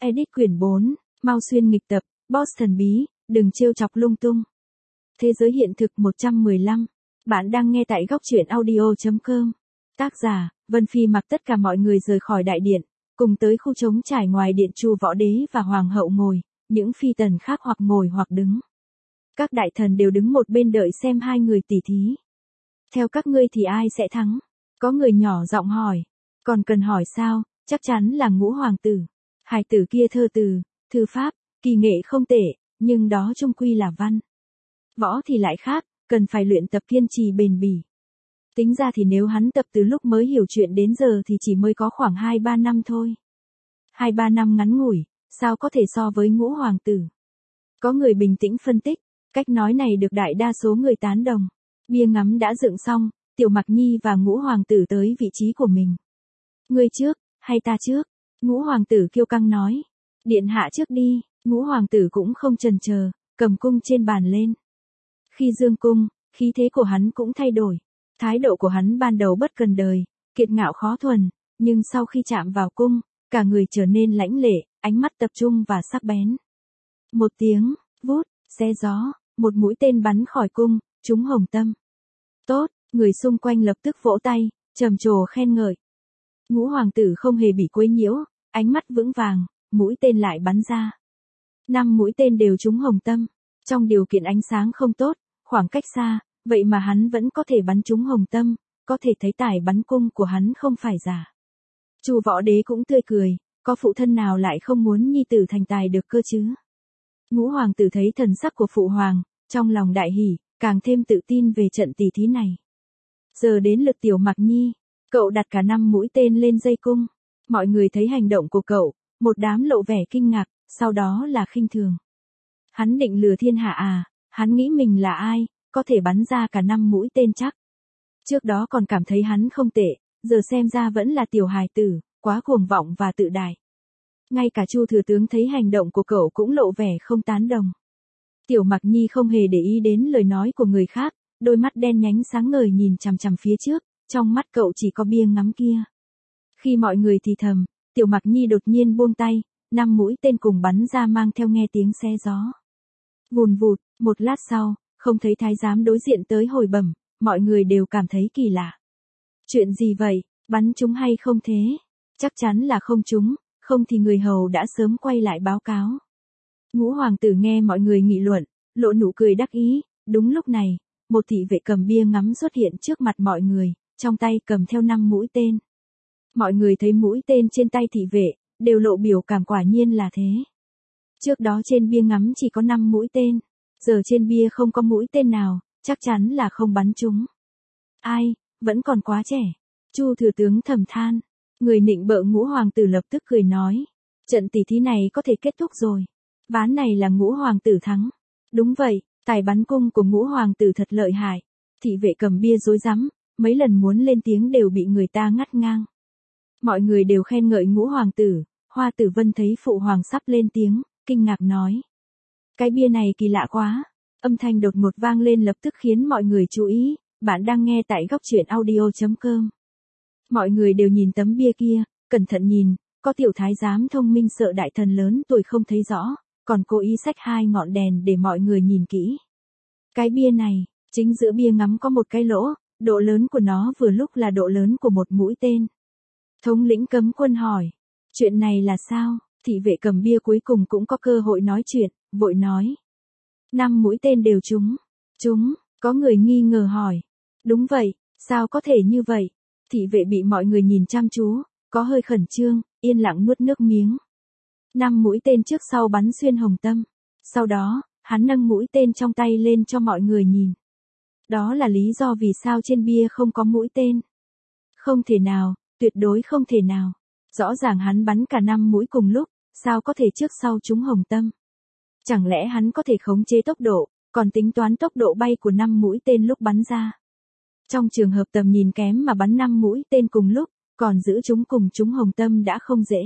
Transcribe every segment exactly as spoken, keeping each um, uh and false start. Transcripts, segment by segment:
Edit quyển bốn, mau xuyên nghịch tập, boss thần bí, đừng trêu chọc lung tung. Thế giới hiện thực một trăm mười lăm. Bạn đang nghe tại góc truyện audio chấm com. Tác giả, Vân Phi mặc tất cả mọi người rời khỏi đại điện, cùng tới khu trống trải ngoài điện Chu Võ Đế và Hoàng hậu ngồi, những phi tần khác hoặc ngồi hoặc đứng. Các đại thần đều đứng một bên đợi xem hai người tỉ thí. Theo các ngươi thì ai sẽ thắng? Có người nhỏ giọng hỏi. Còn cần hỏi sao, chắc chắn là Ngũ hoàng tử. Hài tử kia thơ từ, thư pháp, kỳ nghệ không tệ, nhưng đó chung quy là văn. Võ thì lại khác, cần phải luyện tập kiên trì bền bỉ. Tính ra thì nếu hắn tập từ lúc mới hiểu chuyện đến giờ thì chỉ mới có khoảng hai ba năm thôi. hai ba năm ngắn ngủi, sao có thể so với Ngũ hoàng tử? Có người bình tĩnh phân tích, cách nói này được đại đa số người tán đồng. Bia ngắm đã dựng xong, Tiểu Mặc Nhi và Ngũ hoàng tử tới vị trí của mình. Ngươi trước, hay ta trước? Ngũ hoàng tử kiêu căng nói. Điện hạ trước đi. Ngũ hoàng tử cũng không chần chờ, cầm cung trên bàn lên. Khi dương cung, khí thế của hắn cũng thay đổi. Thái độ của hắn ban đầu bất cần đời, kiệt ngạo khó thuần, nhưng sau khi chạm vào cung, cả người trở nên lãnh lệ, ánh mắt tập trung và sắc bén. Một tiếng, vút, xé gió, một mũi tên bắn khỏi cung, trúng hồng tâm. Tốt, người xung quanh lập tức vỗ tay, trầm trồ khen ngợi. Ngũ hoàng tử không hề bị quấy nhiễu, ánh mắt vững vàng, mũi tên lại bắn ra. Năm mũi tên đều trúng hồng tâm. Trong điều kiện ánh sáng không tốt, khoảng cách xa, vậy mà hắn vẫn có thể bắn trúng hồng tâm, có thể thấy tài bắn cung của hắn không phải giả. Chu Võ Đế cũng tươi cười, có phụ thân nào lại không muốn nhi tử thành tài được cơ chứ? Ngũ hoàng tử thấy thần sắc của phụ hoàng, trong lòng đại hỉ, càng thêm tự tin về trận tỷ thí này. Giờ đến lượt Tiểu Mặc Nhi, cậu đặt cả năm mũi tên lên dây cung. Mọi người thấy hành động của cậu, một đám lộ vẻ kinh ngạc, sau đó là khinh thường. Hắn định lừa thiên hạ à, hắn nghĩ mình là ai, có thể bắn ra cả năm mũi tên chắc. Trước đó còn cảm thấy hắn không tệ, giờ xem ra vẫn là tiểu hài tử, quá cuồng vọng và tự đại. Ngay cả Chu thừa tướng thấy hành động của cậu cũng lộ vẻ không tán đồng. Tiểu Mặc Nhi không hề để ý đến lời nói của người khác, đôi mắt đen nhánh sáng ngời nhìn chằm chằm phía trước, trong mắt cậu chỉ có bia ngắm kia. Khi mọi người thì thầm, Tiểu Mặc Nhi đột nhiên buông tay, năm mũi tên cùng bắn ra mang theo nghe tiếng xé gió. Vùn vụt, một lát sau, không thấy thái giám đối diện tới hồi bẩm, mọi người đều cảm thấy kỳ lạ. Chuyện gì vậy, bắn trúng hay không thế? Chắc chắn là không trúng, không thì người hầu đã sớm quay lại báo cáo. Ngũ hoàng tử nghe mọi người nghị luận, lộ nụ cười đắc ý, đúng lúc này, một thị vệ cầm bia ngắm xuất hiện trước mặt mọi người, trong tay cầm theo năm mũi tên. Mọi người thấy mũi tên trên tay thị vệ, đều lộ biểu cảm quả nhiên là thế. Trước đó trên bia ngắm chỉ có năm mũi tên, giờ trên bia không có mũi tên nào, chắc chắn là không bắn trúng. Ai, vẫn còn quá trẻ. Chu thừa tướng thầm than. Người nịnh bợ Ngũ hoàng tử lập tức cười nói. Trận tỷ thí này có thể kết thúc rồi. Ván này là Ngũ hoàng tử thắng. Đúng vậy, tài bắn cung của Ngũ hoàng tử thật lợi hại. Thị vệ cầm bia rối rắm, mấy lần muốn lên tiếng đều bị người ta ngắt ngang. Mọi người đều khen ngợi Ngũ hoàng tử. Hoa Tử Vân thấy phụ hoàng sắp lên tiếng, kinh ngạc nói. Cái bia này kỳ lạ quá. Âm thanh đột ngột vang lên lập tức khiến mọi người chú ý. Bạn đang nghe tại góc truyện audio chấm com. Mọi người đều nhìn tấm bia kia, cẩn thận nhìn, có tiểu thái giám thông minh sợ đại thần lớn tuổi không thấy rõ, còn cố ý xách hai ngọn đèn để mọi người nhìn kỹ. Cái bia này, chính giữa bia ngắm có một cái lỗ, độ lớn của nó vừa lúc là độ lớn của một mũi tên. Thống lĩnh cấm quân hỏi, chuyện này là sao? Thị vệ cầm bia cuối cùng cũng có cơ hội nói chuyện, vội nói. Năm mũi tên đều trúng. Trúng, có người nghi ngờ hỏi. Đúng vậy, sao có thể như vậy? Thị vệ bị mọi người nhìn chăm chú, có hơi khẩn trương, yên lặng nuốt nước miếng. Năm mũi tên trước sau bắn xuyên hồng tâm. Sau đó, hắn nâng mũi tên trong tay lên cho mọi người nhìn. Đó là lý do vì sao trên bia không có mũi tên. Không thể nào, tuyệt đối không thể nào. Rõ ràng hắn bắn cả năm mũi cùng lúc, sao có thể trước sau trúng hồng tâm? Chẳng lẽ hắn có thể khống chế tốc độ, còn tính toán tốc độ bay của năm mũi tên lúc bắn ra? Trong trường hợp tầm nhìn kém mà bắn năm mũi tên cùng lúc, còn giữ chúng cùng trúng hồng tâm đã không dễ.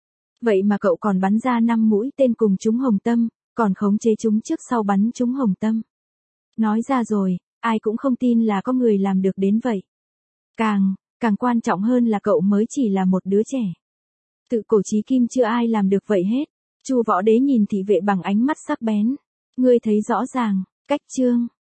Vậy mà cậu còn bắn ra năm mũi tên cùng trúng hồng tâm, còn khống chế chúng trước sau bắn trúng hồng tâm. Nói ra rồi, ai cũng không tin là có người làm được đến vậy. Càng, càng quan trọng hơn là cậu mới chỉ là một đứa trẻ. Tự cổ chí kim chưa ai làm được vậy hết. Chu Võ Đế nhìn thị vệ bằng ánh mắt sắc bén. Ngươi thấy rõ ràng, cách chương.